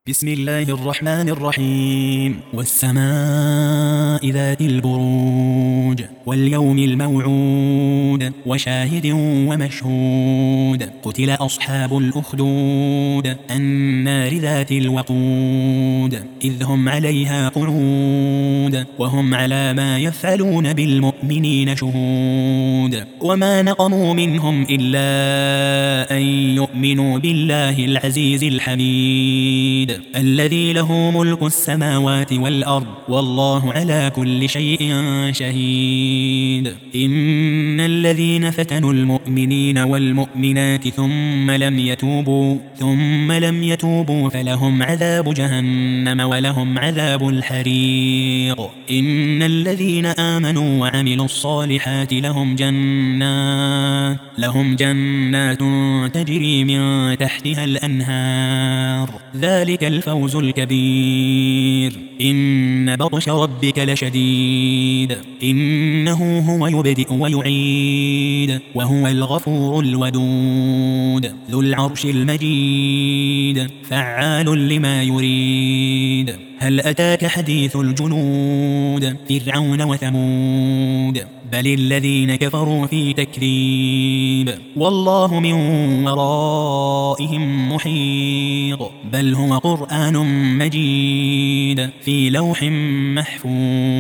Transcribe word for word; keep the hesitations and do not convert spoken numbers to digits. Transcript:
بسم الله الرحمن الرحيم والسماء ذات البروج واليوم الموعود وشاهد ومشهود قتل أصحاب الأخدود النار ذات الوقود إذ هم عليها قعود وهم على ما يفعلون بالمؤمنين شهود وما نقموا منهم إلا أن يؤمنوا بالله العزيز الحميد الذي له ملك السماوات والأرض والله على كل شيء شهيد إن الذين فتنوا المؤمنين والمؤمنات ثم لم يتوبوا ثم لم يتوبوا فلهم عذاب جهنم ولهم عذاب الحريق إن الذين آمنوا وعملوا الصالحات لهم جنات لهم جنات تجري من تحتها الأنهار ذلك الفوز الكبير إن بطش ربك لشديد إنه هو يبدئ ويعيد وهو الغفور الودود ذو العرش المجيد فعال لما يريد هل أتاك حديث الجنود فرعون وثمود بل الذين كفروا في تكذيب والله من ورائهم محيط بل هو قرآن مجيد في لوح محفوظ